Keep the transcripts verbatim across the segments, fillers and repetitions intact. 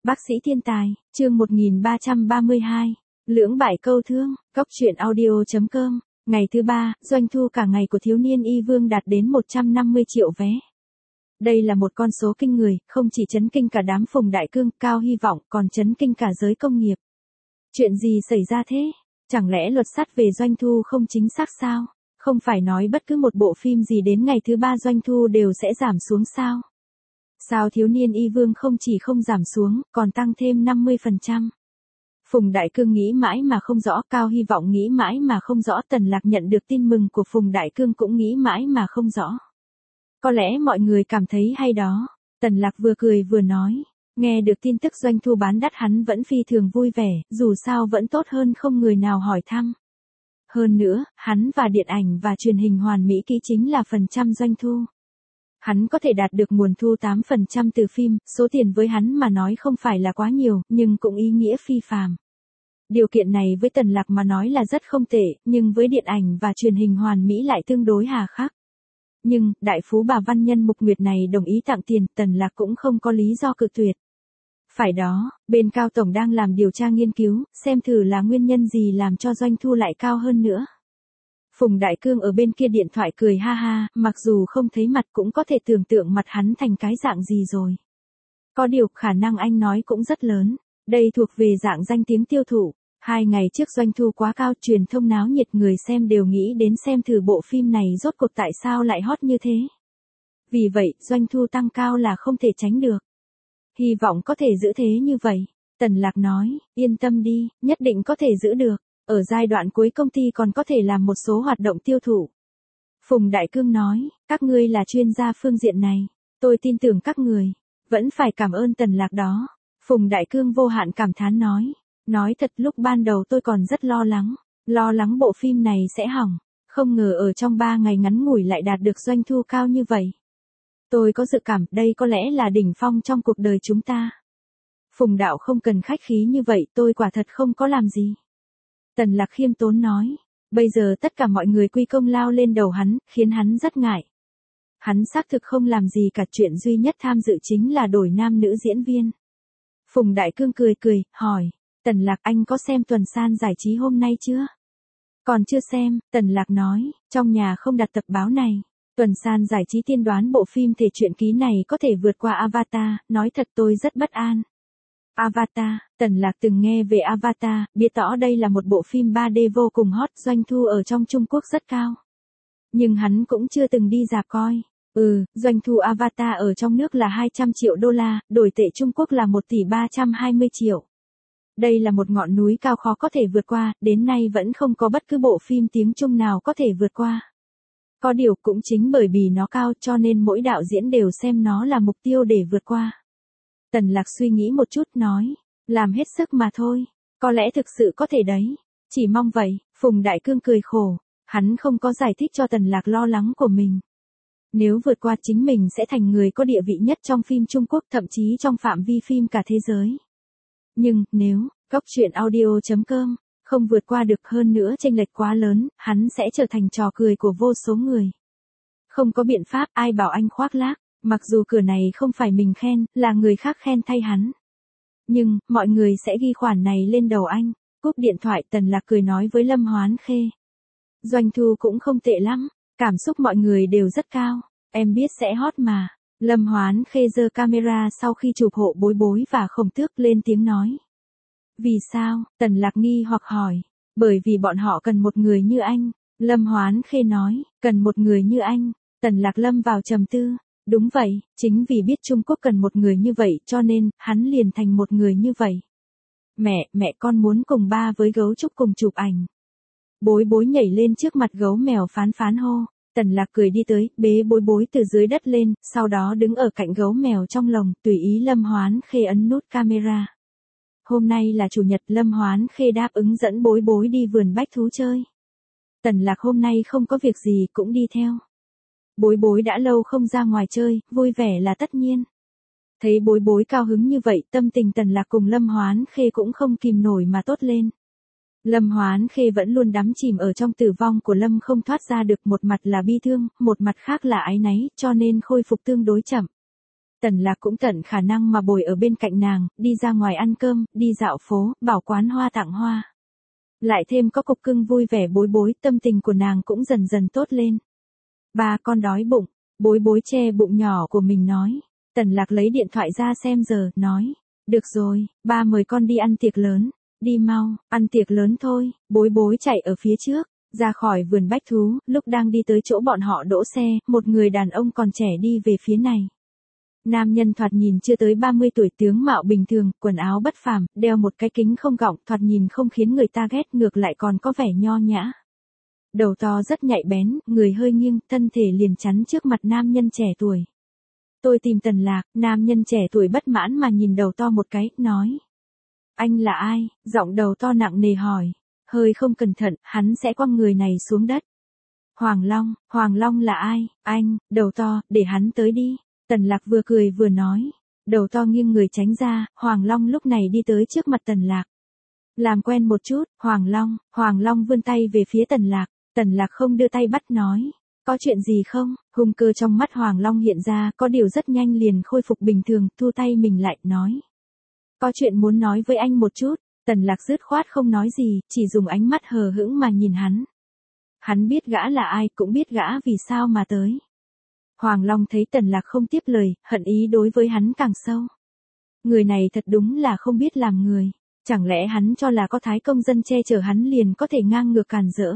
Bác sĩ thiên tài, chương một nghìn ba trăm ba mươi hai. Lưỡng bại câu thương, Cốc truyện audio chấm com. Ngày thứ ba, doanh thu cả ngày của thiếu niên y vương đạt đến một trăm năm mươi triệu vé. Đây là một con số kinh người, không chỉ chấn kinh cả đám Phùng Đại Cương, Cao Hy Vọng, còn chấn kinh cả giới công nghiệp. Chuyện gì xảy ra thế? Chẳng lẽ luật sắt về doanh thu không chính xác sao? Không phải nói bất cứ một bộ phim gì đến ngày thứ ba doanh thu đều sẽ giảm xuống sao? Sao thiếu niên y vương không chỉ không giảm xuống, còn tăng thêm năm mươi phần trăm? Phùng Đại Cương nghĩ mãi mà không rõ, Cao Hy Vọng nghĩ mãi mà không rõ, Tần Lạc nhận được tin mừng của Phùng Đại Cương cũng nghĩ mãi mà không rõ. Có lẽ mọi người cảm thấy hay đó. Tần Lạc vừa cười vừa nói. Nghe được tin tức doanh thu bán đắt hắn vẫn phi thường vui vẻ, dù sao vẫn tốt hơn không người nào hỏi thăm. Hơn nữa, hắn và điện ảnh và truyền hình hoàn mỹ kỹ chính là phần trăm doanh thu. Hắn có thể đạt được nguồn thu tám phần trăm từ phim, số tiền với hắn mà nói không phải là quá nhiều, nhưng cũng ý nghĩa phi phàm. Điều kiện này với Tần Lạc mà nói là rất không tệ, nhưng với điện ảnh và truyền hình hoàn mỹ lại tương đối hà khắc. Nhưng, đại phú bà văn nhân Mục Nguyệt này đồng ý tặng tiền, Tần Lạc cũng không có lý do cự tuyệt. Phải đó, bên Cao Tổng đang làm điều tra nghiên cứu, xem thử là nguyên nhân gì làm cho doanh thu lại cao hơn nữa. Phùng Đại Cương ở bên kia điện thoại cười ha ha, mặc dù không thấy mặt cũng có thể tưởng tượng mặt hắn thành cái dạng gì rồi. Có điều, khả năng anh nói cũng rất lớn. Đây thuộc về dạng danh tiếng tiêu thụ. Hai ngày trước doanh thu quá cao, truyền thông náo nhiệt, người xem đều nghĩ đến xem thử bộ phim này rốt cuộc tại sao lại hot như thế. Vì vậy, doanh thu tăng cao là không thể tránh được. Hy vọng có thể giữ thế như vậy. Tần Lạc nói, yên tâm đi, nhất định có thể giữ được. Ở giai đoạn cuối công ty còn có thể làm một số hoạt động tiêu thụ. Phùng Đại Cương nói, các ngươi là chuyên gia phương diện này. Tôi tin tưởng các người. Vẫn phải cảm ơn Tần Lạc đó. Phùng Đại Cương vô hạn cảm thán nói. Nói thật lúc ban đầu tôi còn rất lo lắng. Lo lắng bộ phim này sẽ hỏng. Không ngờ ở trong ba ngày ngắn ngủi lại đạt được doanh thu cao như vậy. Tôi có dự cảm đây có lẽ là đỉnh phong trong cuộc đời chúng ta. Phùng đạo không cần khách khí như vậy, tôi quả thật không có làm gì. Tần Lạc khiêm tốn nói. Bây giờ tất cả mọi người quy công lao lên đầu hắn, khiến hắn rất ngại. Hắn xác thực không làm gì cả, chuyện duy nhất tham dự chính là đổi nam nữ diễn viên. Phùng Đại Cương cười cười, hỏi. Tần Lạc, anh có xem tuần san giải trí hôm nay chưa? Còn chưa xem, Tần Lạc nói, trong nhà không đặt tập báo này. Tuần san giải trí tiên đoán bộ phim thể truyện ký này có thể vượt qua Avatar, nói thật tôi rất bất an. Avatar, Tần Lạc từng nghe về Avatar, biết rõ đây là một bộ phim ba D vô cùng hot, doanh thu ở trong Trung Quốc rất cao. Nhưng hắn cũng chưa từng đi rạp coi. Ừ, doanh thu Avatar ở trong nước là hai trăm triệu đô la, đổi tệ Trung Quốc là một tỷ ba trăm hai mươi triệu. Đây là một ngọn núi cao khó có thể vượt qua, đến nay vẫn không có bất cứ bộ phim tiếng Trung nào có thể vượt qua. Có điều cũng chính bởi vì nó cao cho nên mỗi đạo diễn đều xem nó là mục tiêu để vượt qua. Tần Lạc suy nghĩ một chút nói, làm hết sức mà thôi, có lẽ thực sự có thể đấy, chỉ mong vậy. Phùng Đại Cương cười khổ, hắn không có giải thích cho Tần Lạc lo lắng của mình. Nếu vượt qua chính mình sẽ thành người có địa vị nhất trong phim Trung Quốc, thậm chí trong phạm vi phim cả thế giới. Nhưng, nếu, Cốc truyện audio chấm com, không vượt qua được, hơn nữa chênh lệch quá lớn, hắn sẽ trở thành trò cười của vô số người. Không có biện pháp, ai bảo anh khoác lác, mặc dù cửa này không phải mình khen, là người khác khen thay hắn. Nhưng, mọi người sẽ ghi khoản này lên đầu anh. Cúp điện thoại, Tần Lạc cười nói với Lâm Hoán Khê. Doanh thu cũng không tệ lắm, cảm xúc mọi người đều rất cao, em biết sẽ hot mà. Lâm Hoán Khê giơ camera sau khi chụp hộ Bối Bối và Khổng Tước lên tiếng nói. Vì sao? Tần Lạc nghi hoặc hỏi. Bởi vì bọn họ cần một người như anh. Lâm Hoán Khê nói, cần một người như anh. Tần Lạc lâm vào trầm tư. Đúng vậy, chính vì biết Trung Quốc cần một người như vậy cho nên, hắn liền thành một người như vậy. Mẹ, mẹ con muốn cùng ba với gấu trúc cùng chụp ảnh. Bối Bối nhảy lên trước mặt gấu mèo phán phán hô. Tần Lạc cười đi tới, bế Bối Bối từ dưới đất lên, sau đó đứng ở cạnh gấu mèo trong lồng, tùy ý Lâm Hoán Khê ấn nút camera. Hôm nay là chủ nhật, Lâm Hoán Khê đáp ứng dẫn Bối Bối đi vườn bách thú chơi. Tần Lạc hôm nay không có việc gì cũng đi theo. Bối Bối đã lâu không ra ngoài chơi, vui vẻ là tất nhiên. Thấy Bối Bối cao hứng như vậy, tâm tình Tần Lạc cùng Lâm Hoán Khê cũng không kìm nổi mà tốt lên. Lâm Hoán Khê vẫn luôn đắm chìm ở trong tử vong của Lâm không thoát ra được, một mặt là bi thương, một mặt khác là áy náy, cho nên khôi phục tương đối chậm. Tần Lạc cũng tận khả năng mà bồi ở bên cạnh nàng, đi ra ngoài ăn cơm, đi dạo phố, bảo quán hoa tặng hoa. Lại thêm có cục cưng vui vẻ Bối Bối, tâm tình của nàng cũng dần dần tốt lên. Ba con đói bụng, Bối Bối che bụng nhỏ của mình nói. Tần Lạc lấy điện thoại ra xem giờ, nói. Được rồi, ba mời con đi ăn tiệc lớn. Đi mau, ăn tiệc lớn thôi. Bối Bối chạy ở phía trước, ra khỏi vườn bách thú, lúc đang đi tới chỗ bọn họ đỗ xe, một người đàn ông còn trẻ đi về phía này. Nam nhân thoạt nhìn chưa tới ba mươi tuổi, tướng mạo bình thường, quần áo bất phàm, đeo một cái kính không gọng, thoạt nhìn không khiến người ta ghét, ngược lại còn có vẻ nho nhã. Đầu to rất nhạy bén, người hơi nghiêng, thân thể liền chắn trước mặt nam nhân trẻ tuổi. Tôi tìm Tần Lạc. Nam nhân trẻ tuổi bất mãn mà nhìn đầu to một cái, nói. Anh là ai? Giọng đầu to nặng nề hỏi. Hơi không cẩn thận, hắn sẽ quăng người này xuống đất. Hoàng Long. Hoàng Long là ai? Anh. Đầu to, để hắn tới đi. Tần Lạc vừa cười vừa nói. Đầu to nghiêng người tránh ra, Hoàng Long lúc này đi tới trước mặt Tần Lạc. Làm quen một chút, Hoàng Long. Hoàng Long vươn tay về phía Tần Lạc. Tần Lạc không đưa tay bắt, nói. Có chuyện gì không? Hung cơ trong mắt Hoàng Long hiện ra, có điều rất nhanh liền khôi phục bình thường, thu tay mình lại, nói. Có chuyện muốn nói với anh một chút. Tần Lạc dứt khoát không nói gì, chỉ dùng ánh mắt hờ hững mà nhìn hắn. Hắn biết gã là ai, cũng biết gã vì sao mà tới. Hoàng Long thấy Tần Lạc không tiếp lời, hận ý đối với hắn càng sâu. Người này thật đúng là không biết làm người. Chẳng lẽ hắn cho là có Thái công dân che chở hắn liền có thể ngang ngược càn rỡ?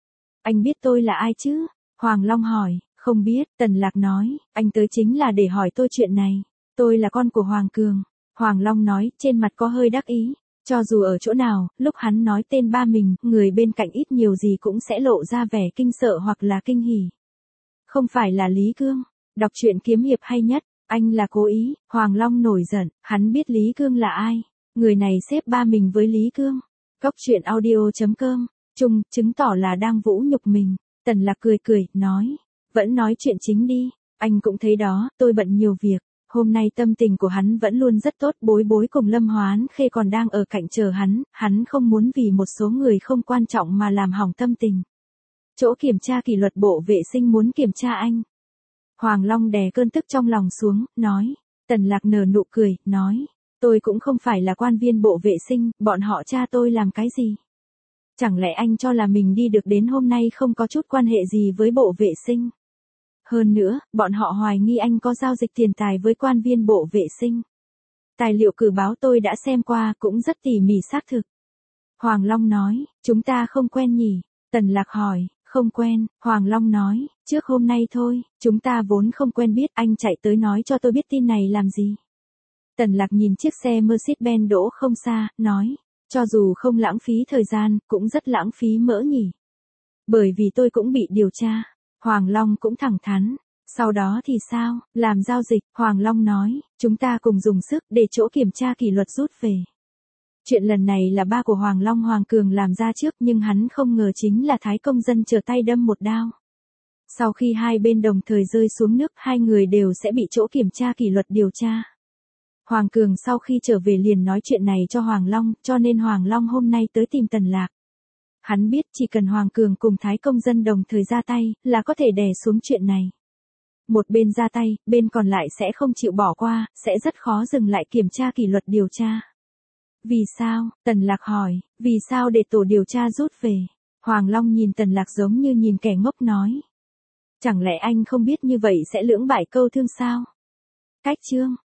Anh biết tôi là ai chứ? Hoàng Long hỏi. Không biết. Tần Lạc nói. Anh tới chính là để hỏi tôi chuyện này. Tôi là con của Hoàng Cường. Hoàng Long nói, trên mặt có hơi đắc ý. Cho dù ở chỗ nào, lúc hắn nói tên ba mình, người bên cạnh ít nhiều gì cũng sẽ lộ ra vẻ kinh sợ hoặc là kinh hỉ. Không phải là Lý Cương. Đọc truyện kiếm hiệp hay nhất. Anh là cố ý. Hoàng Long nổi giận. Hắn biết Lý Cương là ai. Người này xếp ba mình với Lý Cương. Góc truyện audio chấm com. Chung, chứng tỏ là đang vũ nhục mình. Tần Lạc cười cười, nói. Vẫn nói chuyện chính đi. Anh cũng thấy đó, tôi bận nhiều việc. Hôm nay tâm tình của hắn vẫn luôn rất tốt, Bối Bối cùng Lâm Hoán Khê còn đang ở cạnh chờ hắn, hắn không muốn vì một số người không quan trọng mà làm hỏng tâm tình. Chỗ kiểm tra kỷ luật bộ vệ sinh muốn kiểm tra anh. Hoàng Long đè cơn tức trong lòng xuống, nói. Tần Lạc nở nụ cười, nói. Tôi cũng không phải là quan viên bộ vệ sinh, bọn họ tra tôi làm cái gì? Chẳng lẽ anh cho là mình đi được đến hôm nay không có chút quan hệ gì với bộ vệ sinh? Hơn nữa, bọn họ hoài nghi anh có giao dịch tiền tài với quan viên bộ vệ sinh. Tài liệu cử báo tôi đã xem qua, cũng rất tỉ mỉ xác thực. Hoàng Long nói, chúng ta không quen nhỉ? Tần Lạc hỏi, không quen. Hoàng Long nói, trước hôm nay thôi, chúng ta vốn không quen biết, anh chạy tới nói cho tôi biết tin này làm gì? Tần Lạc nhìn chiếc xe Mercedes-Benz đỗ không xa, nói, cho dù không lãng phí thời gian, cũng rất lãng phí mỡ nhỉ. Bởi vì tôi cũng bị điều tra. Hoàng Long cũng thẳng thắn. Sau đó thì sao? Làm giao dịch. Hoàng Long nói, chúng ta cùng dùng sức để chỗ kiểm tra kỷ luật rút về. Chuyện lần này là ba của Hoàng Long Hoàng Cường làm ra trước, nhưng hắn không ngờ chính là Thái công dân trở tay đâm một đao. Sau khi hai bên đồng thời rơi xuống nước, hai người đều sẽ bị chỗ kiểm tra kỷ luật điều tra. Hoàng Cường sau khi trở về liền nói chuyện này cho Hoàng Long, cho nên Hoàng Long hôm nay tới tìm Tần Lạc. Hắn biết chỉ cần Hoàng Cường cùng Thái công dân đồng thời ra tay, là có thể đè xuống chuyện này. Một bên ra tay, bên còn lại sẽ không chịu bỏ qua, sẽ rất khó dừng lại kiểm tra kỷ luật điều tra. Vì sao? Tần Lạc hỏi, vì sao để tổ điều tra rút về? Hoàng Long nhìn Tần Lạc giống như nhìn kẻ ngốc nói. Chẳng lẽ anh không biết như vậy sẽ lưỡng bại câu thương sao? Cách chương.